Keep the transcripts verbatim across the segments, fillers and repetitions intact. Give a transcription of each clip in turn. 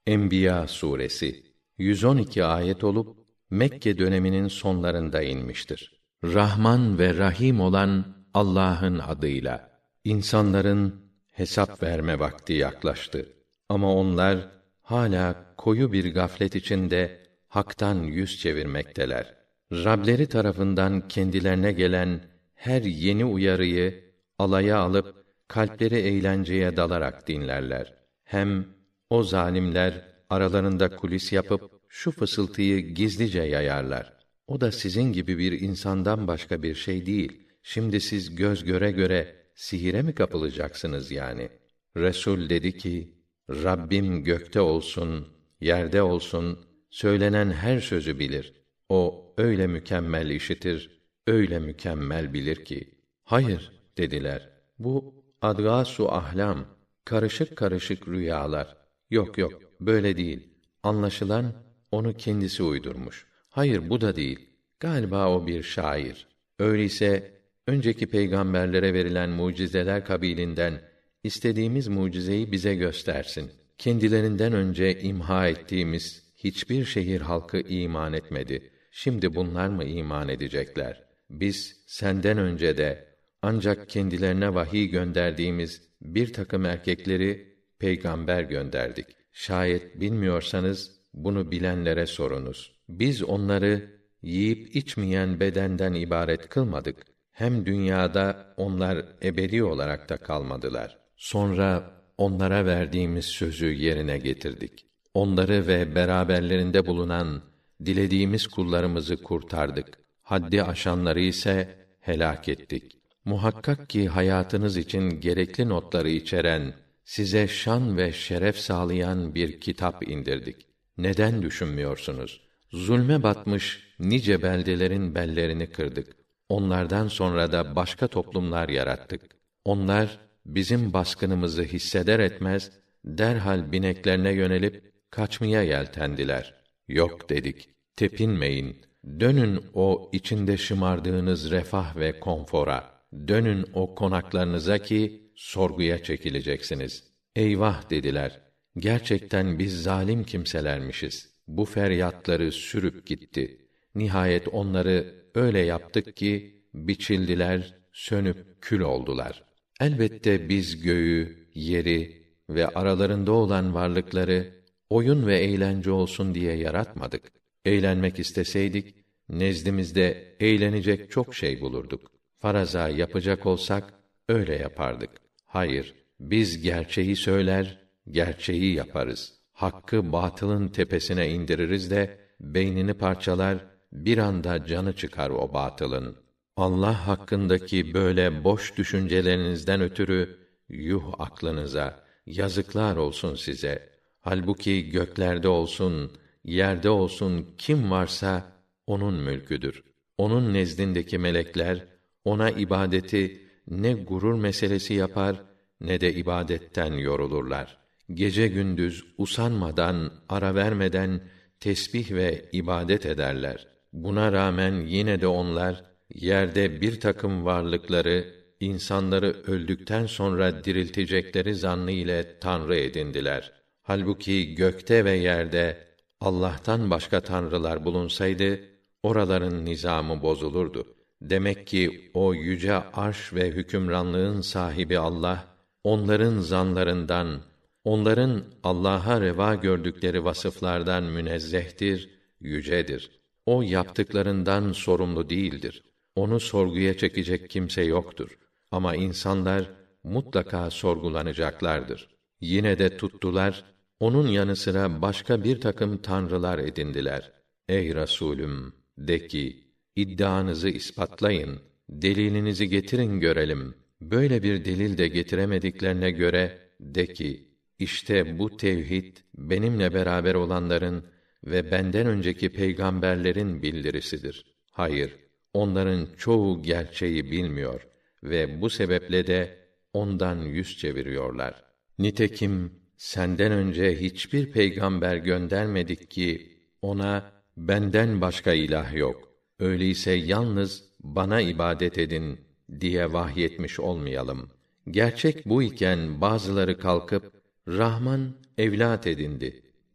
Enbiya suresi yüz on iki ayet olup Mekke döneminin sonlarında inmiştir. Rahman ve Rahim olan Allah'ın adıyla. İnsanların hesap verme vakti yaklaştı. Ama onlar hala koyu bir gaflet içinde haktan yüz çevirmekteler. Rableri tarafından kendilerine gelen her yeni uyarıyı alaya alıp kalpleri eğlenceye dalarak dinlerler. Hem o zalimler aralarında kulis yapıp şu fısıltıyı gizlice yayarlar. O da sizin gibi bir insandan başka bir şey değil. Şimdi siz göz göre göre sihire mi kapılacaksınız yani? Resul dedi ki, Rabbim gökte olsun, yerde olsun, söylenen her sözü bilir. O öyle mükemmel işitir, öyle mükemmel bilir ki. Hayır dediler. Bu adgâs-ı ahlam, karışık karışık rüyalar. Yok yok, böyle değil. Anlaşılan onu kendisi uydurmuş. Hayır, bu da değil. Galiba o bir şair. Öyleyse önceki peygamberlere verilen mucizeler kabilinden istediğimiz mucizeyi bize göstersin. Kendilerinden önce imha ettiğimiz hiçbir şehir halkı iman etmedi. Şimdi bunlar mı iman edecekler? Biz senden önce de ancak kendilerine vahiy gönderdiğimiz bir takım erkekleri peygamber gönderdik. Şayet bilmiyorsanız bunu bilenlere sorunuz. Biz onları yiyip içmeyen bedenden ibaret kılmadık. Hem dünyada onlar ebedi olarak da kalmadılar. Sonra onlara verdiğimiz sözü yerine getirdik. Onları ve beraberlerinde bulunan dilediğimiz kullarımızı kurtardık. Haddi aşanları ise helak ettik. Muhakkak ki hayatınız için gerekli notları içeren, size şan ve şeref sağlayan bir kitap indirdik. Neden düşünmüyorsunuz? Zulme batmış nice beldelerin bellerini kırdık. Onlardan sonra da başka toplumlar yarattık. Onlar bizim baskınımızı hisseder etmez derhal bineklerine yönelip kaçmaya yeltendiler. Yok dedik. Tepinmeyin. Dönün o içinde şımardığınız refah ve konfora. Dönün o konaklarınıza ki sorguya çekileceksiniz. Eyvah dediler. Gerçekten biz zalim kimselermişiz. Bu feryatları sürüp gitti. Nihayet onları öyle yaptık ki biçildiler, sönüp kül oldular. Elbette biz göğü, yeri ve aralarında olan varlıkları oyun ve eğlence olsun diye yaratmadık. Eğlenmek isteseydik nezdimizde eğlenecek çok şey bulurduk. Faraza yapacak olsak öyle yapardık. Hayır, biz gerçeği söyler, gerçeği yaparız. Hakkı batılın tepesine indiririz de beynini parçalar, bir anda canı çıkar o batılın. Allah hakkındaki böyle boş düşüncelerinizden ötürü yuh aklınıza, yazıklar olsun size. Halbuki göklerde olsun, yerde olsun kim varsa onun mülküdür. Onun nezdindeki melekler ona ibadeti ne gurur meselesi yapar ne de ibadetten yorulurlar. Gece gündüz usanmadan, ara vermeden tesbih ve ibadet ederler. Buna rağmen yine de onlar yerde bir takım varlıkları insanları öldükten sonra diriltecekleri zannı ile tanrı edindiler. Halbuki gökte ve yerde Allah'tan başka tanrılar bulunsaydı oraların nizamı bozulurdu. Demek ki o yüce arş ve hükümranlığın sahibi Allah onların zanlarından, onların Allah'a reva gördükleri vasıflardan münezzehtir, yücedir. O yaptıklarından sorumlu değildir. Onu sorguya çekecek kimse yoktur. Ama insanlar mutlaka sorgulanacaklardır. Yine de tuttular, onun yanı sıra başka bir takım tanrılar edindiler. Ey Resulüm, de ki, iddianızı ispatlayın, delilinizi getirin görelim. Böyle bir delil de getiremediklerine göre, de ki, işte bu tevhid, benimle beraber olanların ve benden önceki peygamberlerin bildirisidir. Hayır, onların çoğu gerçeği bilmiyor ve bu sebeple de ondan yüz çeviriyorlar. Nitekim senden önce hiçbir peygamber göndermedik ki ona benden başka ilah yok. Öyleyse yalnız bana ibadet edin diye vahyetmiş olmayalım. Gerçek bu iken bazıları kalkıp Rahman evlat edindi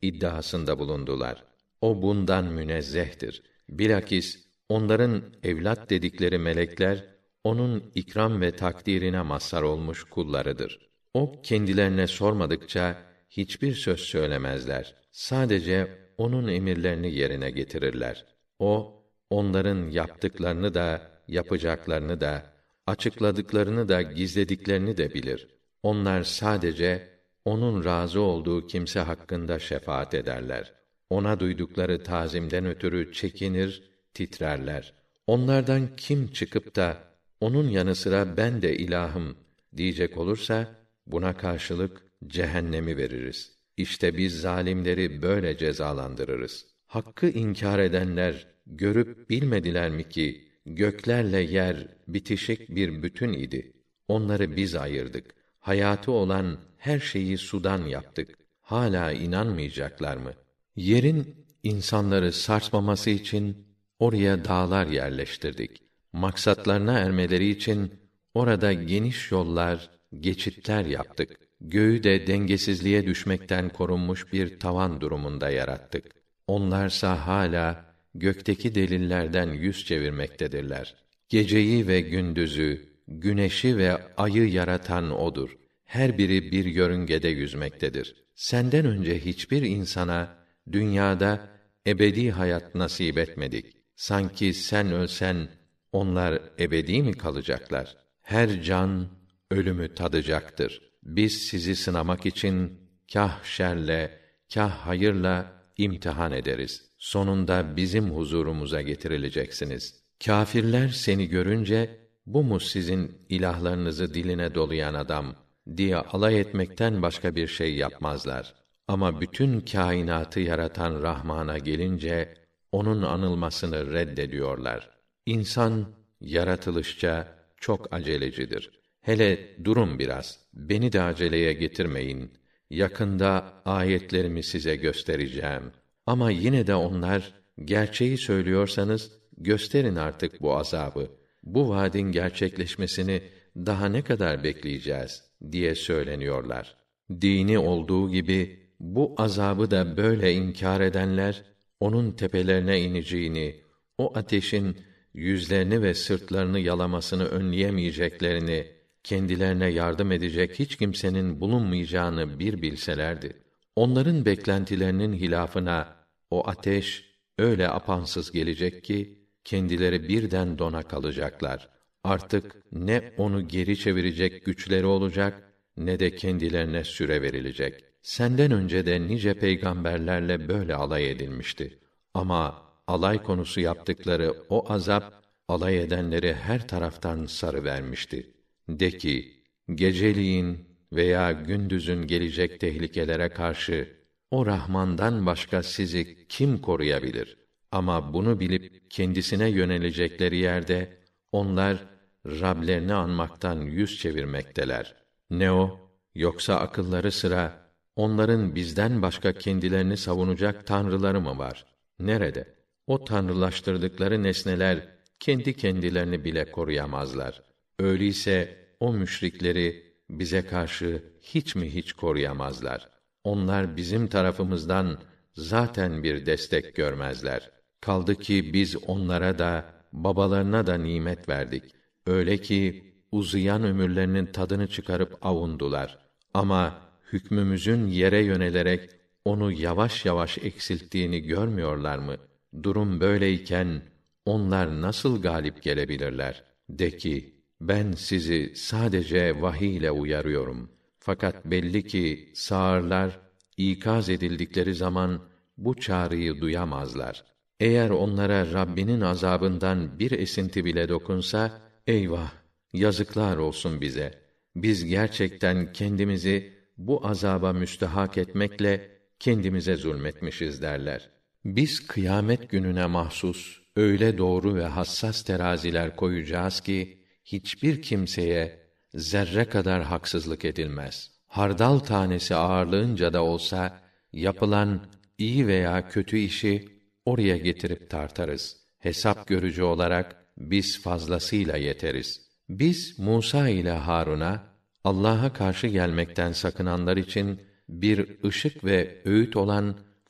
iddiasında bulundular. O bundan münezzehtir. Bilakis onların evlat dedikleri melekler onun ikram ve takdirine mazhar olmuş kullarıdır. O kendilerine sormadıkça hiçbir söz söylemezler. Sadece onun emirlerini yerine getirirler. O onların yaptıklarını da yapacaklarını da açıkladıklarını da gizlediklerini de bilir. Onlar sadece onun razı olduğu kimse hakkında şefaat ederler. Ona duydukları tazimden ötürü çekinir, titrerler. Onlardan kim çıkıp da onun yanı sıra ben de ilahım diyecek olursa buna karşılık cehennemi veririz. İşte biz zalimleri böyle cezalandırırız. Hakkı inkar edenler görüp bilmediler mi ki göklerle yer bitişik bir bütün idi. Onları biz ayırdık. Hayatı olan her şeyi sudan yaptık. Hala inanmayacaklar mı? Yerin insanları sarsmaması için oraya dağlar yerleştirdik. Maksatlarına ermeleri için orada geniş yollar, geçitler yaptık. Göğü de dengesizliğe düşmekten korunmuş bir tavan durumunda yarattık. Onlarsa hala gökteki delillerden yüz çevirmektedirler. Geceyi ve gündüzü, güneşi ve ayı yaratan odur. Her biri bir yörüngede yüzmektedir. Senden önce hiçbir insana dünyada ebedi hayat nasip etmedik. Sanki sen ölsen onlar ebedi mi kalacaklar? Her can ölümü tadacaktır. Biz sizi sınamak için kâh şerle, kâh hayırla imtihan ederiz. Sonunda bizim huzurumuza getirileceksiniz. Kâfirler seni görünce bu mu sizin ilahlarınızı diline dolayan adam diye alay etmekten başka bir şey yapmazlar. Ama bütün kainatı yaratan Rahman'a gelince onun anılmasını reddediyorlar. İnsan yaratılışça çok acelecidir. Hele durun biraz, beni de aceleye getirmeyin. Yakında ayetlerimi size göstereceğim. Ama yine de onlar, gerçeği söylüyorsanız, gösterin artık bu azabı. Bu vaadin gerçekleşmesini daha ne kadar bekleyeceğiz diye söyleniyorlar. Dini olduğu gibi, bu azabı da böyle inkar edenler, onun tepelerine ineceğini, o ateşin yüzlerini ve sırtlarını yalamasını önleyemeyeceklerini, kendilerine yardım edecek hiç kimsenin bulunmayacağını bir bilselerdi. Onların beklentilerinin hilafına o ateş öyle apansız gelecek ki kendileri birden dona kalacaklar. Artık ne onu geri çevirecek güçleri olacak ne de kendilerine süre verilecek. Senden önce de nice peygamberlerle böyle alay edilmişti. Ama alay konusu yaptıkları o azap alay edenleri her taraftan sarıvermişti. De ki, geceliğin veya gündüzün gelecek tehlikelere karşı o Rahman'dan başka sizi kim koruyabilir? Ama bunu bilip kendisine yönelecekleri yerde onlar Rablerini anmaktan yüz çevirmekteler. Ne o? Yoksa akılları sıra onların bizden başka kendilerini savunacak tanrıları mı var? Nerede? O tanrılaştırdıkları nesneler kendi kendilerini bile koruyamazlar. Öyleyse o müşrikleri bize karşı hiç mi hiç koruyamazlar. Onlar bizim tarafımızdan zaten bir destek görmezler. Kaldı ki biz onlara da babalarına da nimet verdik. Öyle ki uzayan ömürlerinin tadını çıkarıp avundular. Ama hükmümüzün yere yönelerek onu yavaş yavaş eksilttiğini görmüyorlar mı? Durum böyleyken onlar nasıl galip gelebilirler? De ki, ben sizi sadece vahiy ile uyarıyorum. Fakat belli ki sağırlar ikaz edildikleri zaman bu çağrıyı duyamazlar. Eğer onlara Rabbinin azabından bir esinti bile dokunsa, eyvah, yazıklar olsun bize. Biz gerçekten kendimizi bu azaba müstehak etmekle kendimize zulmetmişiz derler. Biz kıyamet gününe mahsus öyle doğru ve hassas teraziler koyacağız ki hiçbir kimseye zerre kadar haksızlık edilmez. Hardal tanesi ağırlığınca da olsa yapılan iyi veya kötü işi oraya getirip tartarız. Hesap görücü olarak biz fazlasıyla yeteriz. Biz Musa ile Harun'a Allah'a karşı gelmekten sakınanlar için bir ışık ve öğüt olan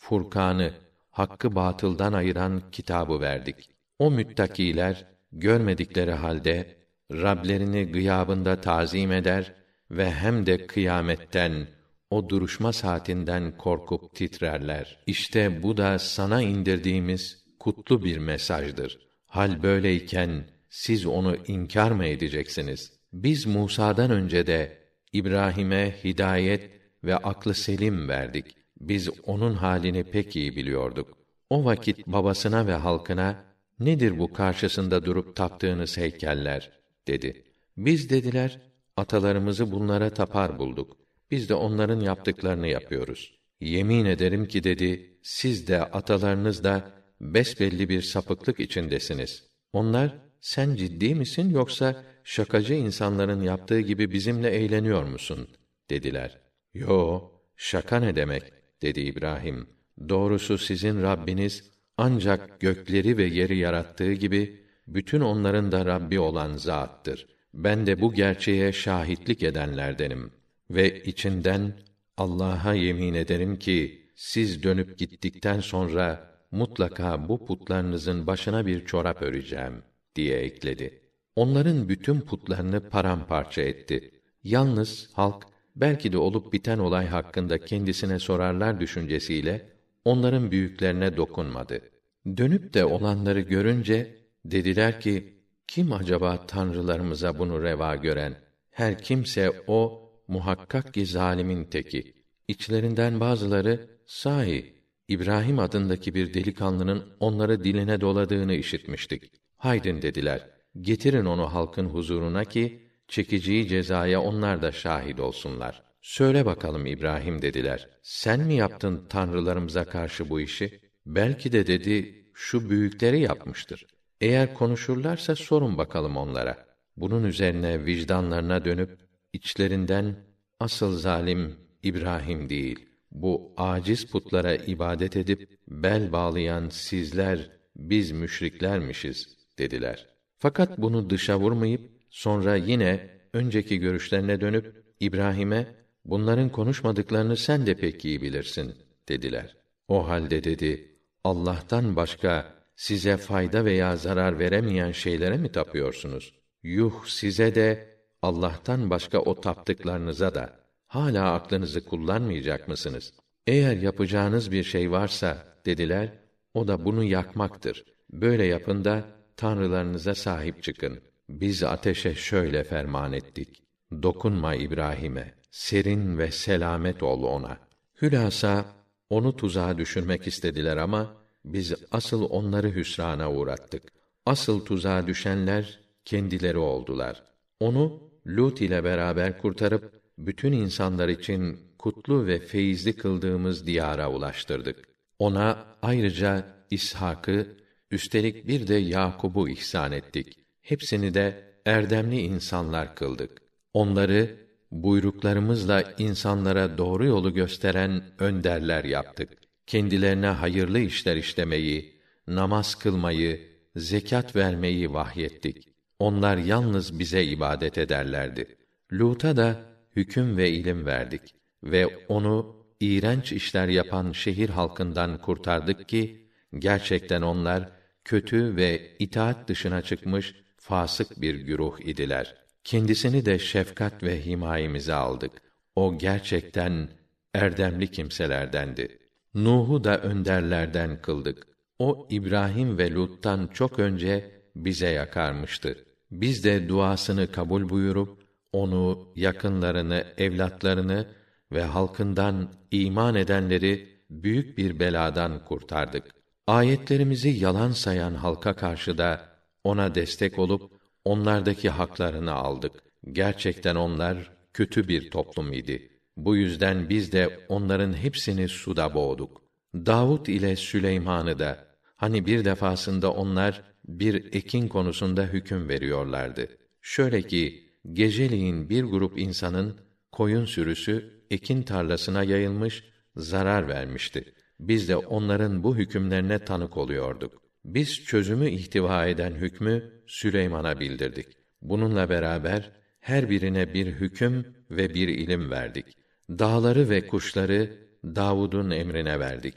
Furkan'ı, hakkı batıldan ayıran kitabı verdik. O müttakiler görmedikleri halde Rablerini gıyabında tazim eder ve hem de kıyametten, o duruşma saatinden korkup titrerler. İşte bu da sana indirdiğimiz kutlu bir mesajdır. Hal böyleyken siz onu inkar mı edeceksiniz? Biz Musa'dan önce de İbrahim'e hidayet ve aklı selim verdik. Biz onun halini pek iyi biliyorduk. O vakit babasına ve halkına, nedir bu karşısında durup taptığınız heykeller, dedi. Biz dediler, atalarımızı bunlara tapar bulduk. Biz de onların yaptıklarını yapıyoruz. Yemin ederim ki, dedi, siz de atalarınız da besbelli bir sapıklık içindesiniz. Onlar, sen ciddi misin yoksa şakacı insanların yaptığı gibi bizimle eğleniyor musun, dediler. Yo, şaka ne demek, dedi İbrahim. Doğrusu sizin Rabbiniz ancak gökleri ve yeri yarattığı gibi bütün onların da Rabbi olan zattır. Ben de bu gerçeğe şahitlik edenlerdenim ve içinden Allah'a yemin ederim ki siz dönüp gittikten sonra mutlaka bu putlarınızın başına bir çorap öreceğim, diye ekledi. Onların bütün putlarını paramparça etti. Yalnız halk belki de olup biten olay hakkında kendisine sorarlar düşüncesiyle onların büyüklerine dokunmadı. Dönüp de olanları görünce dediler ki, kim acaba tanrılarımıza bunu reva gören? Her kimse o muhakkak ki zalimin teki. İçlerinden bazıları, sahi İbrahim adındaki bir delikanlının onları diline doladığını işitmiştik. Haydin dediler, getirin onu halkın huzuruna ki çekeceği cezaya onlar da şahit olsunlar. Söyle bakalım İbrahim, dediler. Sen mi yaptın tanrılarımıza karşı bu işi? Belki de, dedi, şu büyükleri yapmıştır. Eğer konuşurlarsa sorun bakalım onlara. Bunun üzerine vicdanlarına dönüp içlerinden asıl zalim İbrahim değil, bu aciz putlara ibadet edip bel bağlayan sizler, biz müşriklermişiz, dediler. Fakat bunu dışa vurmayıp sonra yine önceki görüşlerine dönüp İbrahim'e, bunların konuşmadıklarını sen de pek iyi bilirsin, dediler. O halde, dedi, Allah'tan başka size fayda veya zarar veremeyen şeylere mi tapıyorsunuz? Yuh size de, Allah'tan başka o taptıklarınıza da. Hâlâ aklınızı kullanmayacak mısınız? Eğer yapacağınız bir şey varsa, dediler, o da bunu yakmaktır. Böyle yapın da tanrılarınıza sahip çıkın. Biz ateşe şöyle ferman ettik: dokunma İbrahim'e, serin ve selamet ol ona. Hülasa onu tuzağa düşürmek istediler ama biz asıl onları hüsrana uğrattık. Asıl tuzağa düşenler kendileri oldular. Onu Lut ile beraber kurtarıp bütün insanlar için kutlu ve feyizli kıldığımız diyara ulaştırdık. Ona ayrıca İshak'ı, üstelik bir de Yakub'u ihsan ettik. Hepsini de erdemli insanlar kıldık. Onları buyruklarımızla insanlara doğru yolu gösteren önderler yaptık. Kendilerine hayırlı işler işlemeyi, namaz kılmayı, zekat vermeyi vahyettik. Onlar yalnız bize ibadet ederlerdi. Lut'a da hüküm ve ilim verdik ve onu iğrenç işler yapan şehir halkından kurtardık ki gerçekten onlar kötü ve itaat dışına çıkmış fasık bir güruh idiler. Kendisini de şefkat ve himayemize aldık. O gerçekten erdemli kimselerdendi. Nuh'u da önderlerden kıldık. O İbrahim ve Lut'tan çok önce bize yakarmıştı. Biz de duasını kabul buyurup onu, yakınlarını, evlatlarını ve halkından iman edenleri büyük bir beladan kurtardık. Ayetlerimizi yalan sayan halka karşı da ona destek olup onlardaki haklarını aldık. Gerçekten onlar kötü bir toplum idi. Bu yüzden biz de onların hepsini suda boğduk. Davud ile Süleyman'ı da, hani bir defasında onlar bir ekin konusunda hüküm veriyorlardı. Şöyle ki, geceliğin bir grup insanın koyun sürüsü ekin tarlasına yayılmış, zarar vermişti. Biz de onların bu hükümlerine tanık oluyorduk. Biz çözümü ihtiva eden hükmü Süleyman'a bildirdik. Bununla beraber her birine bir hüküm ve bir ilim verdik. Dağları ve kuşları Davud'un emrine verdik.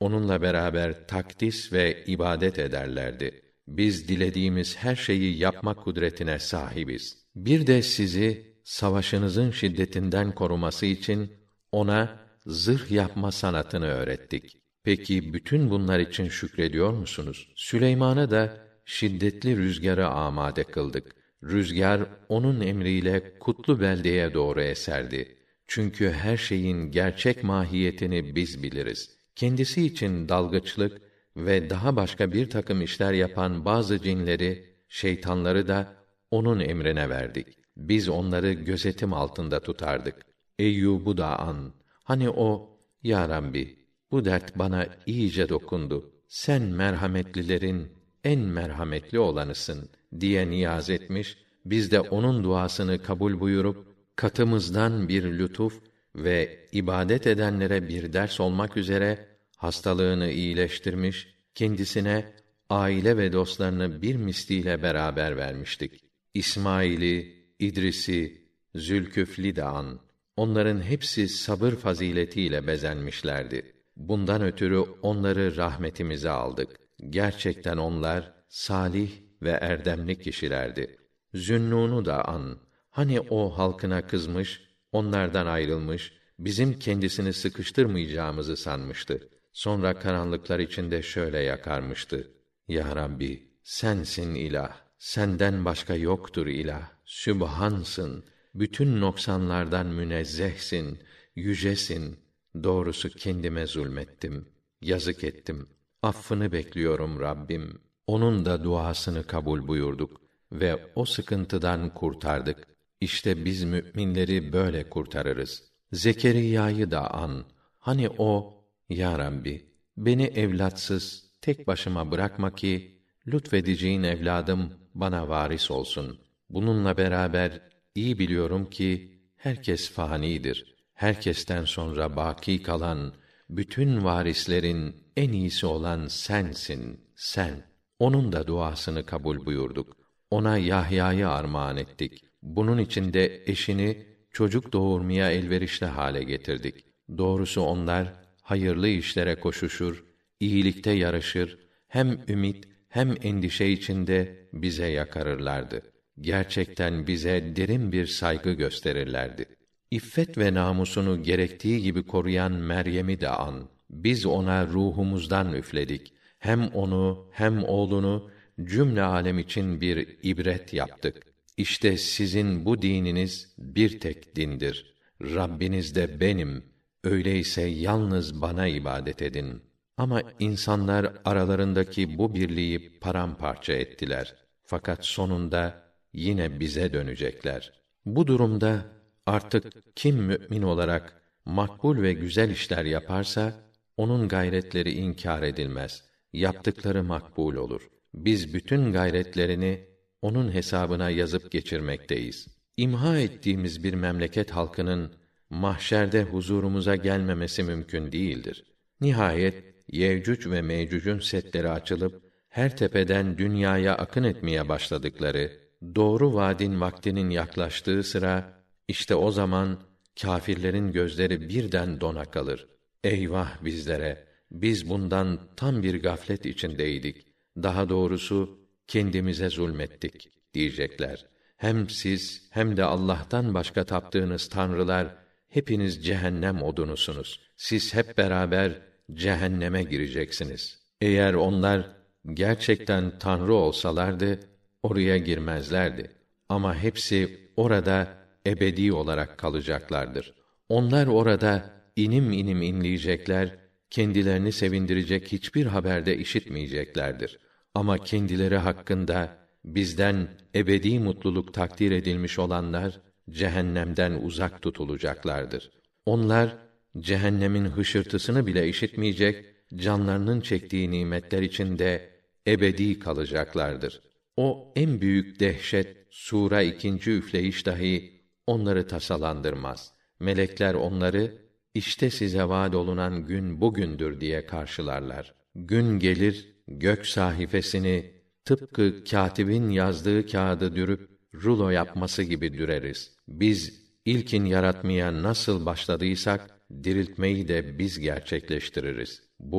onunla beraber takdis ve ibadet ederlerdi. Biz dilediğimiz her şeyi yapma kudretine sahibiz. Bir de sizi savaşınızın şiddetinden koruması için ona zırh yapma sanatını öğrettik. Peki bütün bunlar için şükrediyor musunuz? Süleyman'a da şiddetli rüzgarı amade kıldık. Rüzgar onun emriyle kutlu beldeye doğru eserdi. Çünkü her şeyin gerçek mahiyetini biz biliriz. Kendisi için dalgıçlık ve daha başka bir takım işler yapan bazı cinleri, şeytanları da onun emrine verdik. Biz onları gözetim altında tutardık. Eyyub'u da an. Hani o, Ya Rabbi, bu dert bana iyice dokundu. Sen merhametlilerin en merhametli olanısın diye niyaz etmiş. Biz de onun duasını kabul buyurup katımızdan bir lütuf ve ibadet edenlere bir ders olmak üzere hastalığını iyileştirmiş, kendisine aile ve dostlarını bir misliyle beraber vermiştik. İsmail'i, İdris'i, Zülküfl'i de an. Onların hepsi sabır faziletiyle bezenmişlerdi. Bundan ötürü onları rahmetimize aldık. Gerçekten onlar salih ve erdemli kişilerdi. Zünnûn'u da an. Hani o halkına kızmış, onlardan ayrılmış, bizim kendisini sıkıştırmayacağımızı sanmıştı. Sonra karanlıklar içinde şöyle yakarmıştı: Ya Rabbi, sensin ilah, senden başka yoktur ilah. Sübhansın, bütün noksanlardan münezzehsin, yücesin. Doğrusu kendime zulmettim, yazık ettim. Affını bekliyorum Rabbim. Onun da duasını kabul buyurduk ve o sıkıntıdan kurtardık. İşte biz müminleri böyle kurtarırız. Zekeriya'yı da an. Hani o, Ya Rabbi, beni evlatsız tek başıma bırakma ki lütfedeceğin evladım bana varis olsun. Bununla beraber iyi biliyorum ki herkes fanidir. Herkesten sonra baki kalan bütün varislerin en iyisi olan sensin, sen. Onun da duasını kabul buyurduk. Ona Yahya'yı armağan ettik. Bunun için de eşini çocuk doğurmaya elverişli hale getirdik. Doğrusu onlar hayırlı işlere koşuşur, iyilikte yarışır, hem ümit hem endişe içinde bize yakarırlardı. Gerçekten bize derin bir saygı gösterirlerdi. İffet ve namusunu gerektiği gibi koruyan Meryem'i de an. Biz ona ruhumuzdan üfledik. Hem onu hem oğlunu cümle alem için bir ibret yaptık. İşte sizin bu dininiz bir tek dindir. Rabbiniz de benim. Öyleyse yalnız bana ibadet edin. Ama insanlar aralarındaki bu birliği paramparça ettiler. Fakat sonunda yine bize dönecekler. Bu durumda artık kim mümin olarak makbul ve güzel işler yaparsa onun gayretleri inkar edilmez. Yaptıkları makbul olur. Biz bütün gayretlerini onun hesabına yazıp geçirmekteyiz. İmha ettiğimiz bir memleket halkının mahşerde huzurumuza gelmemesi mümkün değildir. Nihayet Yevcüc ve Mevcüc'ün setleri açılıp her tepeden dünyaya akın etmeye başladıkları, doğru vaadin vaktinin yaklaştığı sıra, işte o zaman kâfirlerin gözleri birden dona kalır. Eyvah bizlere! Biz bundan tam bir gaflet içindeydik. Daha doğrusu kendimize zulmettik diyecekler. Hem siz hem de Allah'tan başka taptığınız tanrılar hepiniz cehennem odunusunuz. Siz hep beraber cehenneme gireceksiniz. Eğer onlar gerçekten tanrı olsalardı oraya girmezlerdi. Ama hepsi orada ebedi olarak kalacaklardır. Onlar orada inim inim inleyecekler, kendilerini sevindirecek hiçbir haberde işitmeyeceklerdir. Ama kendileri hakkında bizden ebedi mutluluk takdir edilmiş olanlar cehennemden uzak tutulacaklardır. Onlar cehennemin hışırtısını bile işitmeyecek, canlarının çektiği nimetler içinde ebedi kalacaklardır. O en büyük dehşet sura ikinci üfleyiş dahi onları tasalandırmaz. Melekler onları işte size vaad olunan gün bugündür diye karşılarlar. Gün gelir, gök sahifesini tıpkı kâtibin yazdığı kağıdı dürüp rulo yapması gibi düreriz. Biz ilkin yaratmaya nasıl başladıysak diriltmeyi de biz gerçekleştiririz. Bu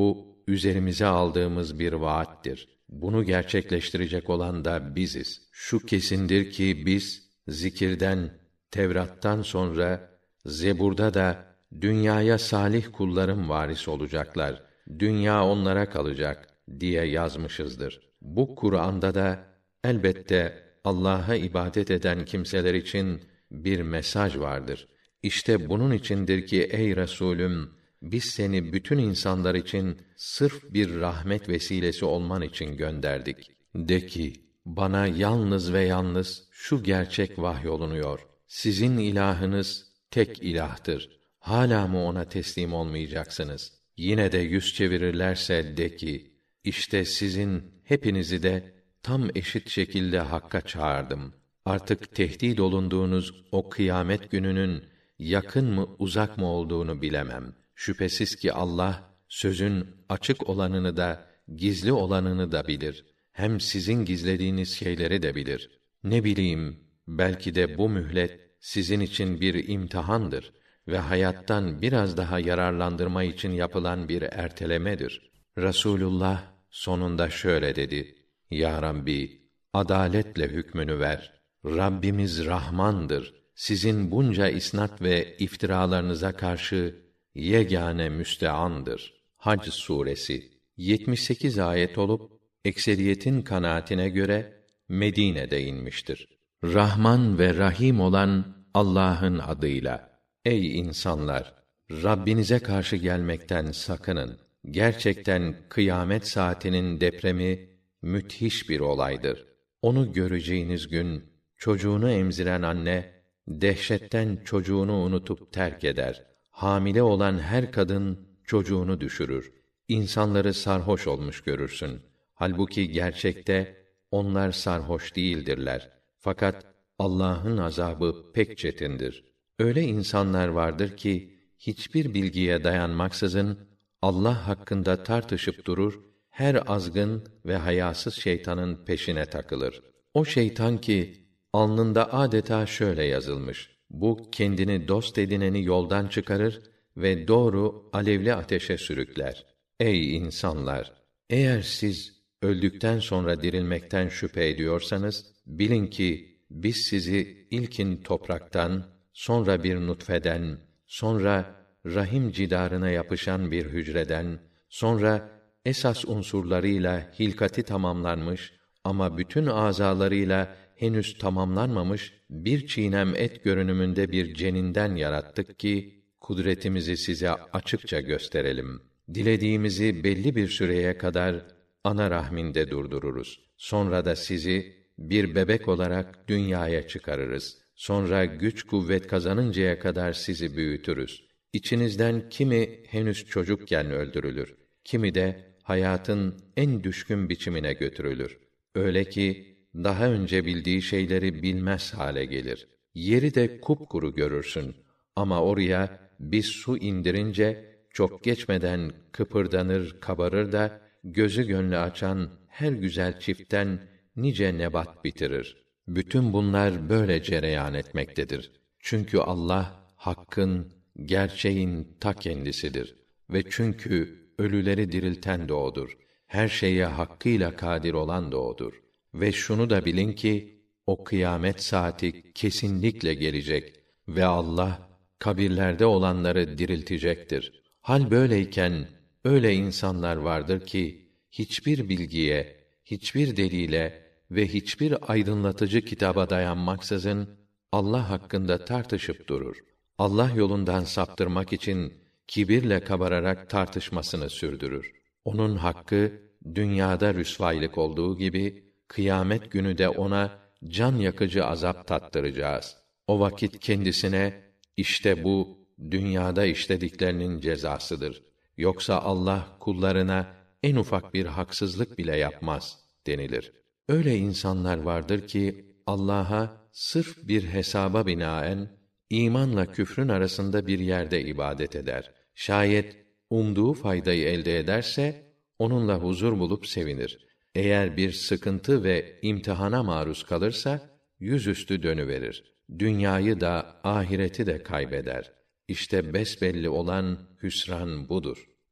üzerimize aldığımız bir vaattir. Bunu gerçekleştirecek olan da biziz. Şu kesindir ki biz zikirden, Tevrat'tan sonra Zebur'da da dünyaya salih kullarım varis olacaklar. Dünya onlara kalacak diye yazmışızdır. Bu Kur'an'da da elbette Allah'a ibadet eden kimseler için bir mesaj vardır. İşte bunun içindir ki ey Resulüm, biz seni bütün insanlar için sırf bir rahmet vesilesi olman için gönderdik. De ki, bana yalnız ve yalnız şu gerçek vahyolunuyor. Sizin ilahınız tek ilahtır. Hâlâ mı ona teslim olmayacaksınız? Yine de yüz çevirirlerse de ki, işte sizin hepinizi de tam eşit şekilde hakka çağırdım. Artık tehdit olunduğunuz o kıyamet gününün yakın mı uzak mı olduğunu bilemem. Şüphesiz ki Allah sözün açık olanını da gizli olanını da bilir. Hem sizin gizlediğiniz şeyleri de bilir. Ne bileyim, belki de bu mühlet sizin için bir imtihandır ve hayattan biraz daha yararlandırma için yapılan bir ertelemedir. Resulullah sonunda şöyle dedi: Ya Rabbi, adaletle hükmünü ver. Rabbimiz Rahmandır. Sizin bunca isnat ve iftiralarınıza karşı yegâne müsteandır. Hac suresi yetmiş sekiz ayet olup ekseriyetin kanaatine göre Medine'de inmiştir. Rahman ve Rahim olan Allah'ın adıyla. Ey insanlar, Rabbinize karşı gelmekten sakının. Gerçekten kıyamet saatinin depremi müthiş bir olaydır. Onu göreceğiniz gün çocuğunu emziren anne dehşetten çocuğunu unutup terk eder. Hamile olan her kadın çocuğunu düşürür. İnsanları sarhoş olmuş görürsün. Halbuki gerçekte onlar sarhoş değildirler. Fakat Allah'ın azabı pek çetindir. Öyle insanlar vardır ki hiçbir bilgiye dayanmaksızın Allah hakkında tartışıp durur, her azgın ve hayasız şeytanın peşine takılır. O şeytan ki alnında adeta şöyle yazılmış: bu kendini dost edineni yoldan çıkarır ve doğru alevli ateşe sürükler. Ey insanlar! Eğer siz öldükten sonra dirilmekten şüphe ediyorsanız, bilin ki biz sizi ilkin topraktan, sonra bir nutfeden, sonra rahim cidarına yapışan bir hücreden, sonra esas unsurlarıyla hilkati tamamlanmış ama bütün azalarıyla henüz tamamlanmamış bir çiğnem et görünümünde bir ceninden yarattık ki kudretimizi size açıkça gösterelim. Dilediğimizi belli bir süreye kadar ana rahminde durdururuz. Sonra da sizi bir bebek olarak dünyaya çıkarırız. Sonra güç kuvvet kazanıncaya kadar sizi büyütürüz. İçinizden kimi henüz çocukken öldürülür, kimi de hayatın en düşkün biçimine götürülür. Öyle ki daha önce bildiği şeyleri bilmez hale gelir. Yeri de kupkuru görürsün ama oraya biz su indirince çok geçmeden kıpırdanır, kabarır da gözü gönlü açan her güzel çiftten nice nebat bitirir. Bütün bunlar böyle cereyan etmektedir. Çünkü Allah hakkın, gerçeğin ta kendisidir ve çünkü ölüleri dirilten de o'dur. Her şeye hakkıyla kadir olan da o'dur. Ve şunu da bilin ki o kıyamet saati kesinlikle gelecek ve Allah kabirlerde olanları diriltecektir. Hal böyleyken öyle insanlar vardır ki hiçbir bilgiye, hiçbir delile ve hiçbir aydınlatıcı kitaba dayanmaksızın Allah hakkında tartışıp durur. Allah yolundan saptırmak için kibirle kabararak tartışmasını sürdürür. Onun hakkı dünyada rüsvaylık olduğu gibi kıyamet günü de ona can yakıcı azap tattıracağız. O vakit kendisine işte bu dünyada işlediklerinin cezasıdır. Yoksa Allah kullarına en ufak bir haksızlık bile yapmaz denilir. Öyle insanlar vardır ki Allah'a sırf bir hesaba binaen imanla küfrün arasında bir yerde ibadet eder. Şayet umduğu faydayı elde ederse onunla huzur bulup sevinir. Eğer bir sıkıntı ve imtihana maruz kalırsa yüzüstü dönüverir. Dünyayı da ahireti de kaybeder. İşte besbelli olan hüsran budur.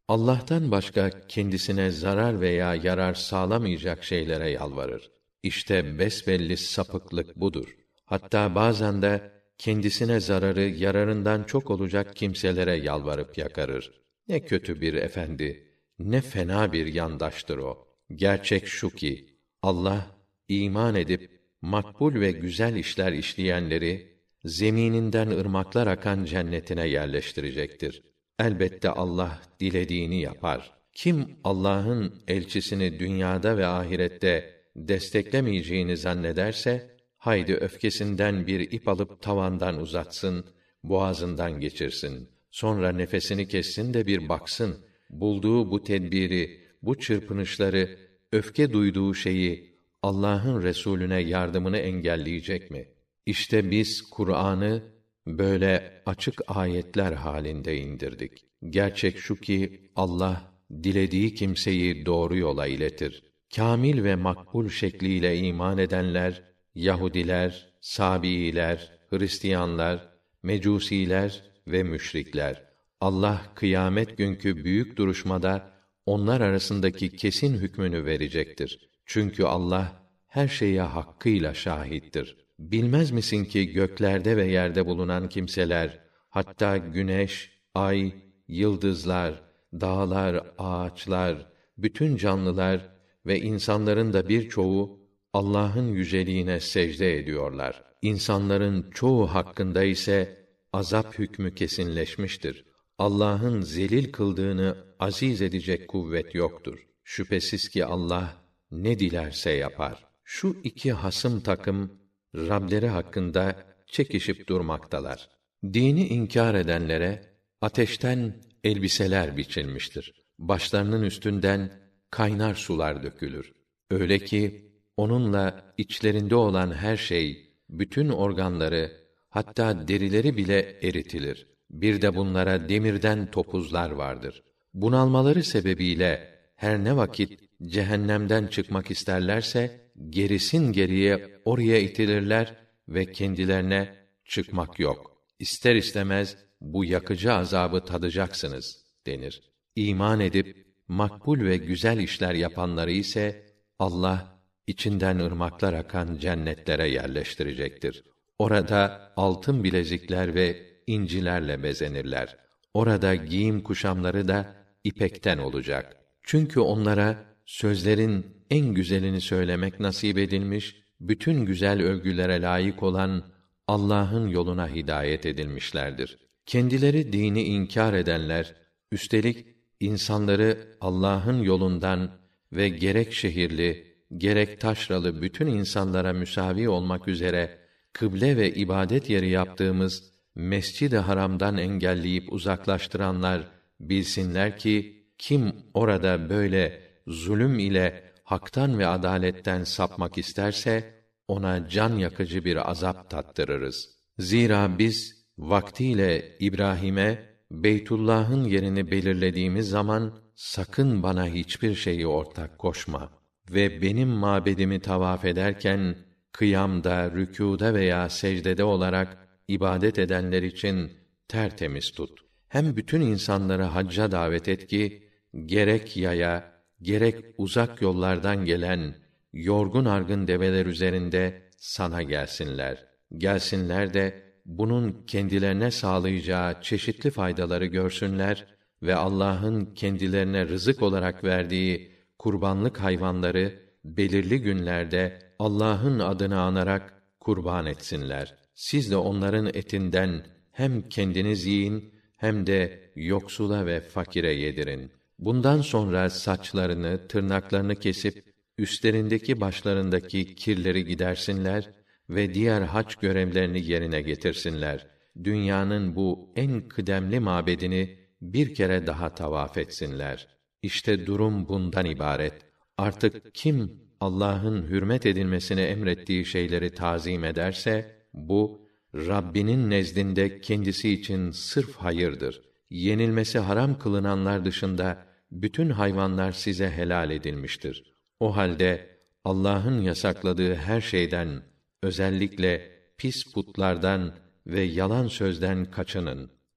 Allah'tan başka kendisine zarar veya yarar sağlamayacak şeylere yalvarır. İşte besbelli sapıklık budur. Hatta bazen de kendisine zararı yararından çok olacak kimselere yalvarıp yakarır. Ne kötü bir efendi, ne fena bir yandaştır o. Gerçek şu ki, Allah, iman edip, makbul ve güzel işler işleyenleri, zemininden ırmaklar akan cennetine yerleştirecektir. Elbette Allah dilediğini yapar. Kim Allah'ın elçisini dünyada ve ahirette desteklemeyeceğini zannederse, haydi öfkesinden bir ip alıp tavandan uzatsın, boğazından geçirsin. Sonra nefesini kessin de bir baksın, bulduğu bu tedbiri, bu çırpınışları, öfke duyduğu şeyi, Allah'ın Resulüne yardımını engelleyecek mi? İşte biz Kur'an'ı böyle açık ayetler halinde indirdik. Gerçek şu ki Allah dilediği kimseyi doğru yola iletir. Kâmil ve makbul şekliyle iman edenler, Yahudiler, Sabiiler, Hristiyanlar, Mecusiler ve müşrikler. Allah kıyamet günkü büyük duruşmada onlar arasındaki kesin hükmünü verecektir. Çünkü Allah her şeye hakkıyla şahittir. Bilmez misin ki göklerde ve yerde bulunan kimseler, hatta güneş, ay, yıldızlar, dağlar, ağaçlar, bütün canlılar ve insanların da birçoğu Allah'ın yüceliğine secde ediyorlar. İnsanların çoğu hakkında ise azap hükmü kesinleşmiştir. Allah'ın zelil kıldığını aziz edecek kuvvet yoktur. Şüphesiz ki Allah ne dilerse yapar. Şu iki hasım takım Rableri hakkında çekişip durmaktalar. Dini inkar edenlere ateşten elbiseler biçilmiştir. Başlarının üstünden kaynar sular dökülür. Öyle ki onunla içlerinde olan her şey, bütün organları, hatta derileri bile eritilir. Bir de bunlara demirden topuzlar vardır. Bunalmaları sebebiyle her ne vakit cehennemden çıkmak isterlerse, gerisin geriye oraya itilirler ve kendilerine çıkmak yok. İster istemez bu yakıcı azabı tadacaksınız denir. İman edip makbul ve güzel işler yapanları ise Allah içinden ırmaklar akan cennetlere yerleştirecektir. Orada altın bilezikler ve incilerle bezenirler. Orada giyim kuşamları da ipekten olacak. Çünkü onlara sözlerin en güzelini söylemek nasip edilmiş, bütün güzel övgülere layık olan Allah'ın yoluna hidayet edilmişlerdir. Kendileri dini inkar edenler, üstelik insanları Allah'ın yolundan ve gerek şehirli, gerek taşralı bütün insanlara müsavi olmak üzere kıble ve ibadet yeri yaptığımız Mescid-i Haram'dan engelleyip uzaklaştıranlar bilsinler ki kim orada böyle zulüm ile haktan ve adaletten sapmak isterse ona can yakıcı bir azap tattırırız. Zira biz vaktiyle İbrahim'e Beytullah'ın yerini belirlediğimiz zaman sakın bana hiçbir şeyi ortak koşma ve benim mabedimi tavaf ederken kıyamda, rükûda veya secdede olarak ibadet edenler için tertemiz tut. Hem bütün insanları hacca davet et ki gerek yaya, gerek uzak yollardan gelen yorgun argın develer üzerinde sana gelsinler. Gelsinler de bunun kendilerine sağlayacağı çeşitli faydaları görsünler ve Allah'ın kendilerine rızık olarak verdiği kurbanlık hayvanları belirli günlerde Allah'ın adını anarak kurban etsinler. Siz de onların etinden hem kendiniz yiyin hem de yoksula ve fakire yedirin. Bundan sonra saçlarını, tırnaklarını kesip üstlerindeki başlarındaki kirleri gidersinler ve diğer hac görevlerini yerine getirsinler. Dünyanın bu en kıdemli mabedini bir kere daha tavaf etsinler. İşte durum bundan ibaret. Artık kim Allah'ın hürmet edilmesini emrettiği şeyleri tazim ederse, bu, Rabbinin nezdinde kendisi için sırf hayırdır. Yenilmesi haram kılınanlar dışında, bütün hayvanlar size helal edilmiştir. O halde, Allah'ın yasakladığı her şeyden, özellikle pis putlardan ve yalan sözden kaçının.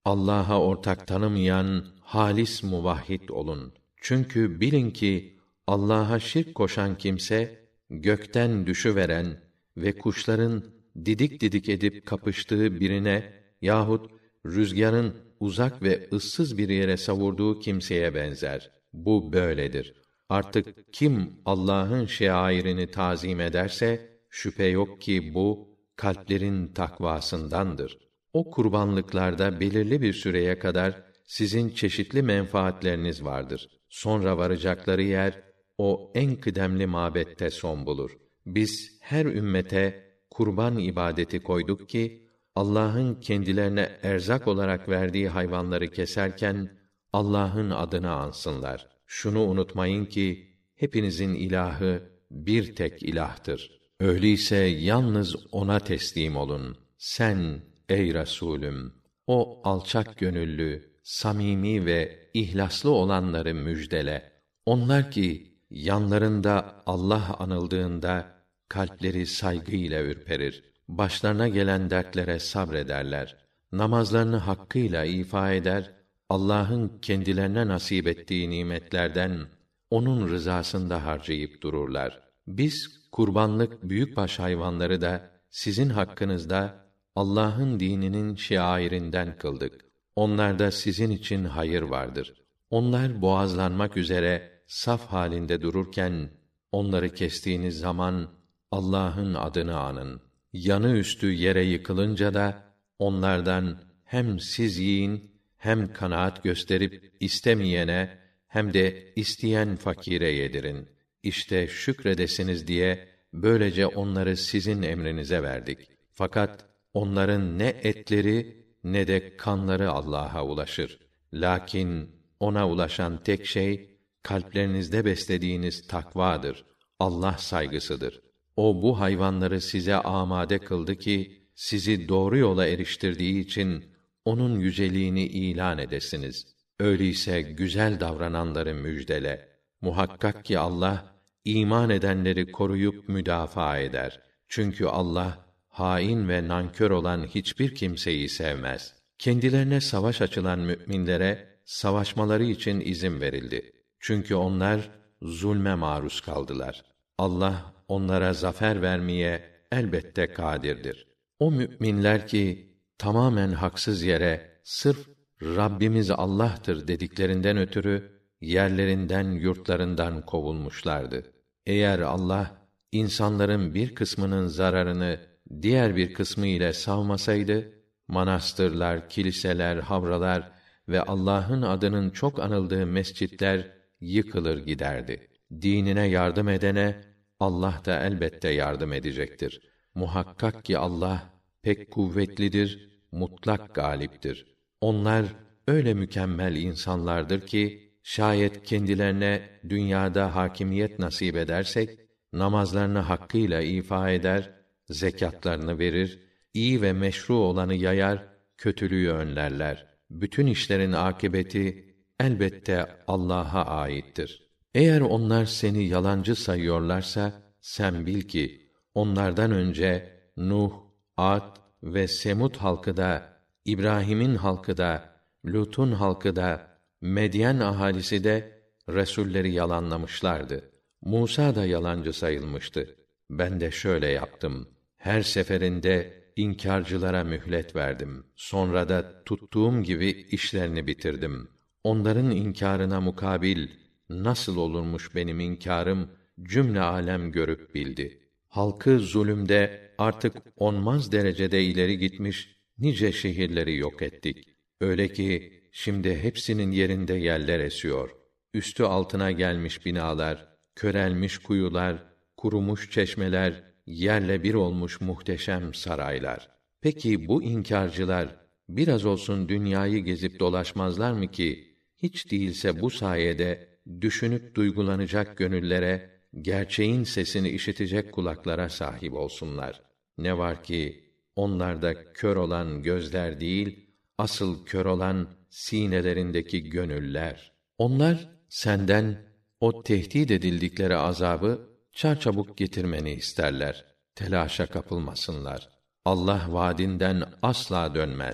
Allah'a ortak tanımayan halis muvahhid olun. Çünkü bilin ki Allah'a şirk koşan kimse gökten düşüveren ve kuşların didik didik edip kapıştığı birine yahut rüzgarın uzak ve ıssız bir yere savurduğu kimseye benzer. Bu böyledir. Artık kim Allah'ın şairini tazim ederse şüphe yok ki bu kalplerin takvasındandır. O kurbanlıklarda belirli bir süreye kadar sizin çeşitli menfaatleriniz vardır. Sonra varacakları yer o en kıdemli mabette son bulur. Biz her ümmete kurban ibadeti koyduk ki Allah'ın kendilerine erzak olarak verdiği hayvanları keserken Allah'ın adını ansınlar. Şunu unutmayın ki hepinizin ilahı bir tek ilahtır. Öyleyse yalnız ona teslim olun. Sen ey Resulüm, o alçak gönüllü, samimi ve ihlaslı olanları müjdele. Onlar ki yanlarında Allah anıldığında kalpleri saygıyla ürperir. Başlarına gelen dertlere sabrederler. Namazlarını hakkıyla ifa eder, Allah'ın kendilerine nasip ettiği nimetlerden onun rızasında harcayıp dururlar. Biz kurbanlık büyükbaş hayvanları da sizin hakkınızda Allah'ın dininin şiarinden kıldık. Onlarda sizin için hayır vardır. Onlar boğazlanmak üzere saf halinde dururken onları kestiğiniz zaman Allah'ın adını anın. Yanı üstü yere yıkılınca da onlardan hem siz yiyin, hem kanaat gösterip istemeyene hem de isteyen fakire yedirin. İşte şükredesiniz diye böylece onları sizin emrinize verdik. Fakat onların ne etleri ne de kanları Allah'a ulaşır. Lakin ona ulaşan tek şey kalplerinizde beslediğiniz takvadır. Allah saygısıdır. O bu hayvanları size amade kıldı ki sizi doğru yola eriştirdiği için onun yüceliğini ilan edesiniz. Öyleyse güzel davrananları müjdele. Muhakkak ki Allah iman edenleri koruyup müdafaa eder. Çünkü Allah hain ve nankör olan hiçbir kimseyi sevmez. Kendilerine savaş açılan müminlere savaşmaları için izin verildi. Çünkü onlar zulme maruz kaldılar. Allah onlara zafer vermeye elbette kadirdir. O müminler ki tamamen haksız yere sırf Rabbimiz Allah'tır dediklerinden ötürü yerlerinden, yurtlarından kovulmuşlardı. Eğer Allah insanların bir kısmının zararını diğer bir kısmı ile savmasaydı, manastırlar, kiliseler, havralar ve Allah'ın adının çok anıldığı mescitler yıkılır giderdi. Dinine yardım edene Allah da elbette yardım edecektir. Muhakkak ki Allah pek kuvvetlidir, mutlak galiptir. Onlar öyle mükemmel insanlardır ki şayet kendilerine dünyada hakimiyet nasip edersek namazlarını hakkıyla ifa eder, zekatlarını verir, iyi ve meşru olanı yayar, kötülüğü önlerler. Bütün işlerin akıbeti elbette Allah'a aittir. Eğer onlar seni yalancı sayıyorlarsa sen bil ki onlardan önce Nuh, Ad ve Semud halkı da, İbrahim'in halkı da, Lut'un halkı da, Medyen ahalisi de resulleri yalanlamışlardı. Musa da yalancı sayılmıştı. Ben de şöyle yaptım. Her seferinde inkârcılara mühlet verdim. Sonra da tuttuğum gibi işlerini bitirdim. Onların inkârına mukabil nasıl olurmuş benim inkârım, cümle alem görüp bildi. Halkı zulümde artık onmaz derecede ileri gitmiş nice şehirleri yok ettik. Öyle ki şimdi hepsinin yerinde yeller esiyor. Üstü altına gelmiş binalar, körelmiş kuyular, kurumuş çeşmeler, yerle bir olmuş muhteşem saraylar. Peki bu inkârcılar biraz olsun dünyayı gezip dolaşmazlar mı ki hiç değilse bu sayede düşünüp duygulanacak gönüllere, gerçeğin sesini işitecek kulaklara sahip olsunlar. Ne var ki onlarda kör olan gözler değil, asıl kör olan sinelerindeki gönüller. Onlar senden o tehdit edildikleri azabı çarçabuk getirmeni isterler. Telaşa kapılmasınlar. Allah vaadinden asla dönmez.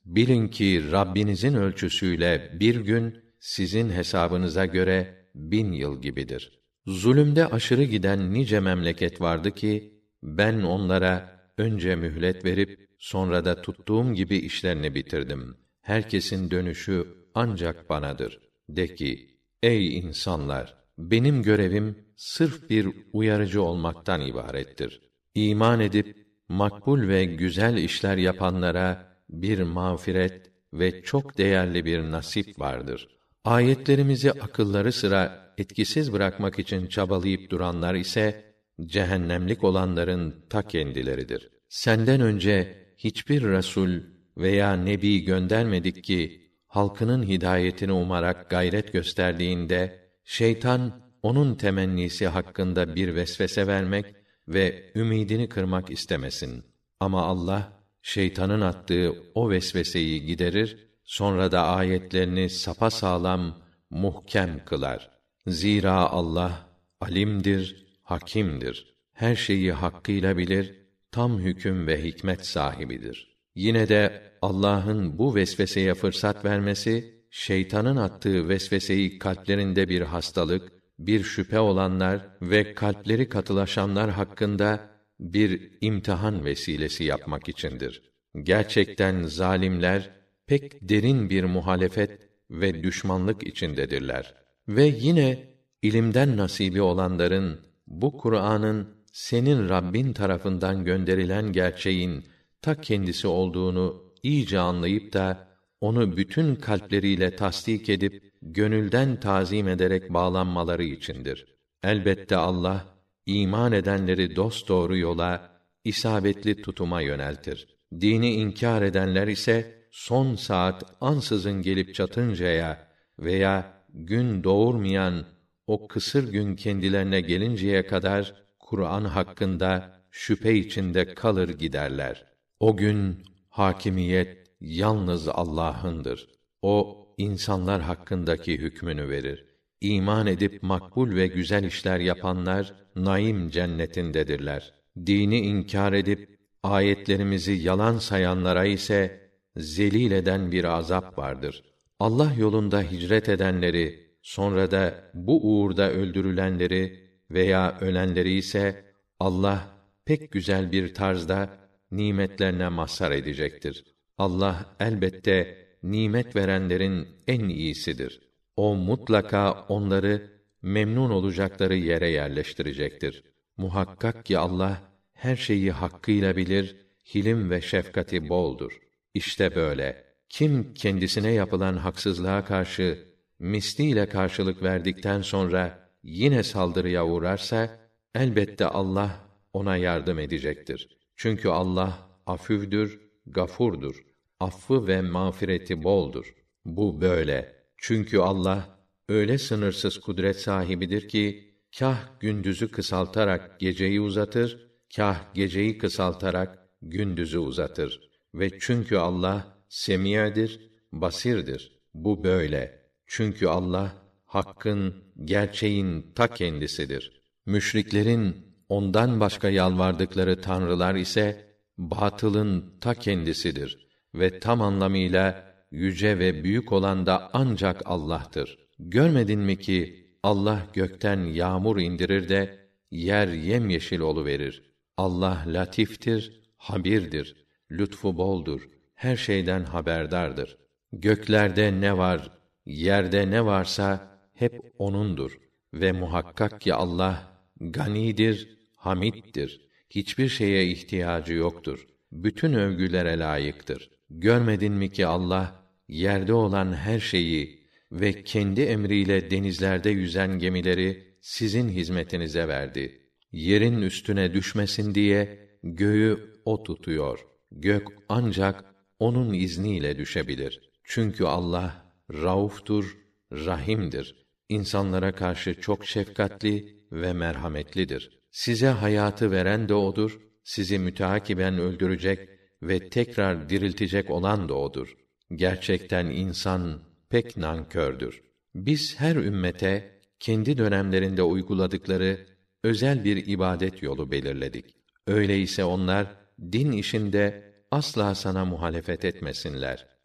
Bilin ki Rabbinizin ölçüsüyle bir gün sizin hesabınıza göre bin yıl gibidir. Zulümde aşırı giden nice memleket vardı ki ben onlara önce mühlet verip sonra da tuttuğum gibi işlerini bitirdim. Herkesin dönüşü ancak banadır. De ki, ey insanlar! Benim görevim sırf bir uyarıcı olmaktan ibarettir. İman edip makbul ve güzel işler yapanlara bir mağfiret ve çok değerli bir nasip vardır. Ayetlerimizi akılları sıra etkisiz bırakmak için çabalayıp duranlar ise cehennemlik olanların ta kendileridir. Senden önce hiçbir resul veya nebi göndermedik ki halkının hidayetini umarak gayret gösterdiğinde şeytan onun temennisi hakkında bir vesvese vermek ve ümidini kırmak istemesin. Ama Allah şeytanın attığı o vesveseyi giderir, sonra da ayetlerini sapasağlam, muhkem kılar. Zira Allah alimdir, hakimdir. Her şeyi hakkıyla bilir, tam hüküm ve hikmet sahibidir. Yine de Allah'ın bu vesveseye fırsat vermesi, şeytanın attığı vesveseyi kalplerinde bir hastalık, bir şüphe olanlar ve kalpleri katılaşanlar hakkında bir imtihan vesilesi yapmak içindir. Gerçekten zalimler pek derin bir muhalefet ve düşmanlık içindedirler. Ve yine ilimden nasibi olanların bu Kur'an'ın senin Rabbin tarafından gönderilen gerçeğin ta kendisi olduğunu iyice anlayıp da onu bütün kalpleriyle tasdik edip gönülden tazim ederek bağlanmaları içindir. Elbette Allah iman edenleri dosdoğru yola, isabetli tutuma yöneltir. Dini inkar edenler ise son saat ansızın gelip çatıncaya veya gün doğurmayan o kısır gün kendilerine gelinceye kadar Kur'an hakkında şüphe içinde kalır giderler. O gün hakimiyet yalnız Allah'ındır. O insanlar hakkındaki hükmünü verir. İman edip makbul ve güzel işler yapanlar naim cennetindedirler. Dini inkar edip ayetlerimizi yalan sayanlara ise zelil eden bir azap vardır. Allah yolunda hicret edenleri, sonra da bu uğurda öldürülenleri veya ölenleri ise Allah pek güzel bir tarzda nimetlerine mazhar edecektir. Allah elbette nimet verenlerin en iyisidir. O mutlaka onları memnun olacakları yere yerleştirecektir. Muhakkak ki Allah her şeyi hakkıyla bilir, hilim ve şefkati boldur. İşte böyle. Kim kendisine yapılan haksızlığa karşı misliyle karşılık verdikten sonra yine saldırıya uğrarsa elbette Allah ona yardım edecektir. Çünkü Allah afüvdür, gafurdur. Affı ve mağfireti boldur. Bu böyle. Çünkü Allah öyle sınırsız kudret sahibidir ki kâh gündüzü kısaltarak geceyi uzatır, kâh geceyi kısaltarak gündüzü uzatır. Ve çünkü Allah semî'dir, basirdir. Bu böyle. Çünkü Allah hakkın, gerçeğin ta kendisidir. Müşriklerin ondan başka yalvardıkları tanrılar ise batılın ta kendisidir ve tam anlamıyla yüce ve büyük olan da ancak Allah'tır. Görmedin mi ki Allah gökten yağmur indirir de yer yemyeşil oluverir. Allah latiftir, habirdir, lütfu boldur, her şeyden haberdardır. Göklerde ne var, yerde ne varsa hep O'nundur ve muhakkak ki Allah ganidir, hamiddir. Hiçbir şeye ihtiyacı yoktur. Bütün övgülere layıktır. Görmedin mi ki Allah yerde olan her şeyi ve kendi emriyle denizlerde yüzen gemileri sizin hizmetinize verdi. Yerin üstüne düşmesin diye göğü o tutuyor. Gök ancak onun izniyle düşebilir. Çünkü Allah rauftur, rahimdir. İnsanlara karşı çok şefkatli ve merhametlidir. Size hayatı veren de O'dur, sizi müteakiben öldürecek ve tekrar diriltecek olan da O'dur. Gerçekten insan pek nankördür. Biz her ümmete kendi dönemlerinde uyguladıkları özel bir ibadet yolu belirledik. Öyleyse onlar din işinde asla sana muhalefet etmesinler.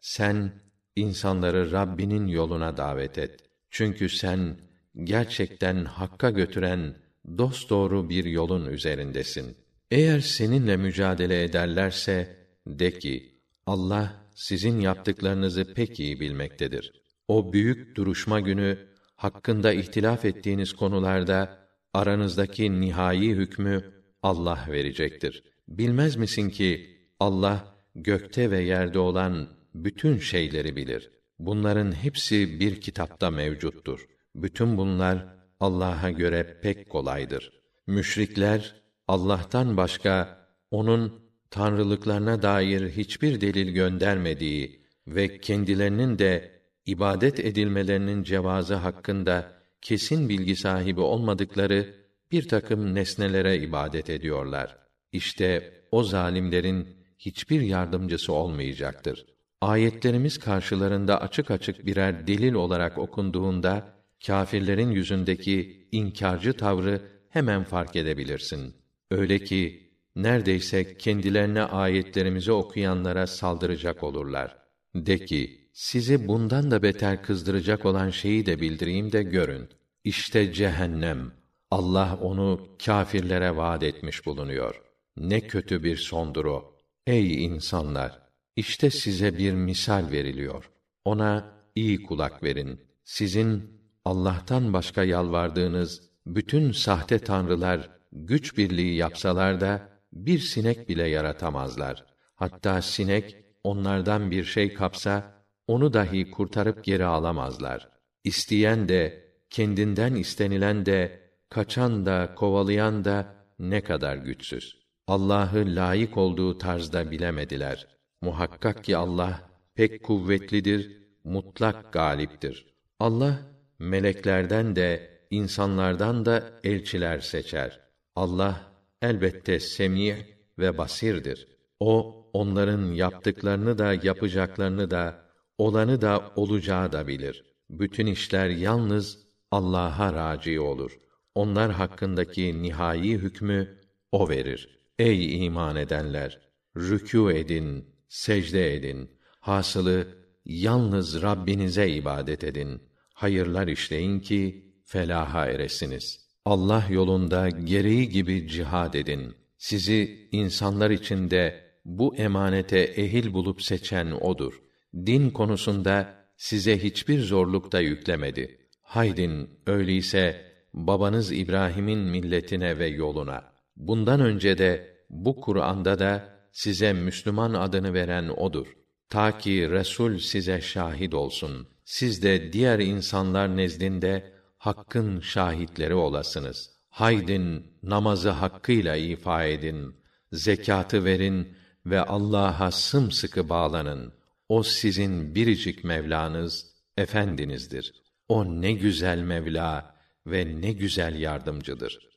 sen insanları Rabbinin yoluna davet et. Çünkü sen gerçekten hakka götüren dosdoğru bir yolun üzerindesin. Eğer seninle mücadele ederlerse de ki Allah sizin yaptıklarınızı pek iyi bilmektedir. O büyük duruşma günü hakkında ihtilaf ettiğiniz konularda aranızdaki nihai hükmü Allah verecektir. Bilmez misin ki Allah gökte ve yerde olan bütün şeyleri bilir. Bunların hepsi bir kitapta mevcuttur. Bütün bunlar Allah'a göre pek kolaydır. Müşrikler Allah'tan başka onun tanrılıklarına dair hiçbir delil göndermediği ve kendilerinin de ibadet edilmelerinin cevazı hakkında kesin bilgi sahibi olmadıkları bir takım nesnelere ibadet ediyorlar. İşte o zalimlerin hiçbir yardımcısı olmayacaktır. Ayetlerimiz karşılarında açık açık birer delil olarak okunduğunda kâfirlerin yüzündeki inkârcı tavrı hemen fark edebilirsin. Öyle ki neredeyse kendilerine ayetlerimizi okuyanlara saldıracak olurlar. De ki, sizi bundan da beter kızdıracak olan şeyi de bildireyim de görün. İşte cehennem. Allah onu kâfirlere vaad etmiş bulunuyor. Ne kötü bir sondur o. Ey insanlar! İşte size bir misal veriliyor. Ona iyi kulak verin. Sizin Allah'tan başka yalvardığınız bütün sahte tanrılar güç birliği yapsalar da bir sinek bile yaratamazlar. Hatta sinek onlardan bir şey kapsa onu dahi kurtarıp geri alamazlar. İsteyen de, kendinden istenilen de, kaçan da, kovalayan da ne kadar güçsüz. Allah'ı layık olduğu tarzda bilemediler. Muhakkak ki Allah pek kuvvetlidir, mutlak galiptir. Allah meleklerden de, insanlardan da elçiler seçer. Allah elbette semî ve basirdir. O onların yaptıklarını da yapacaklarını da, olanı da olacağı da bilir. Bütün işler yalnız Allah'a râci olur. Onlar hakkındaki nihai hükmü o verir. Ey iman edenler! Rükû edin, secde edin. Hasılı yalnız Rabbinize ibadet edin. Hayırlar işleyin ki felaha eresiniz. Allah yolunda gereği gibi cihad edin. Sizi insanlar içinde bu emanete ehil bulup seçen odur. Din konusunda size hiçbir zorluk da yüklemedi. Haydin öyleyse babanız İbrahim'in milletine ve yoluna. Bundan önce de bu Kur'an'da da size Müslüman adını veren odur. Ta ki Resul size şahit olsun. Siz de diğer insanlar nezdinde hakkın şahitleri olasınız. Haydin namazı hakkıyla ifa edin, zekatı verin ve Allah'a sımsıkı bağlanın. O sizin biricik Mevlanız, efendinizdir. O ne güzel Mevla ve ne güzel yardımcıdır.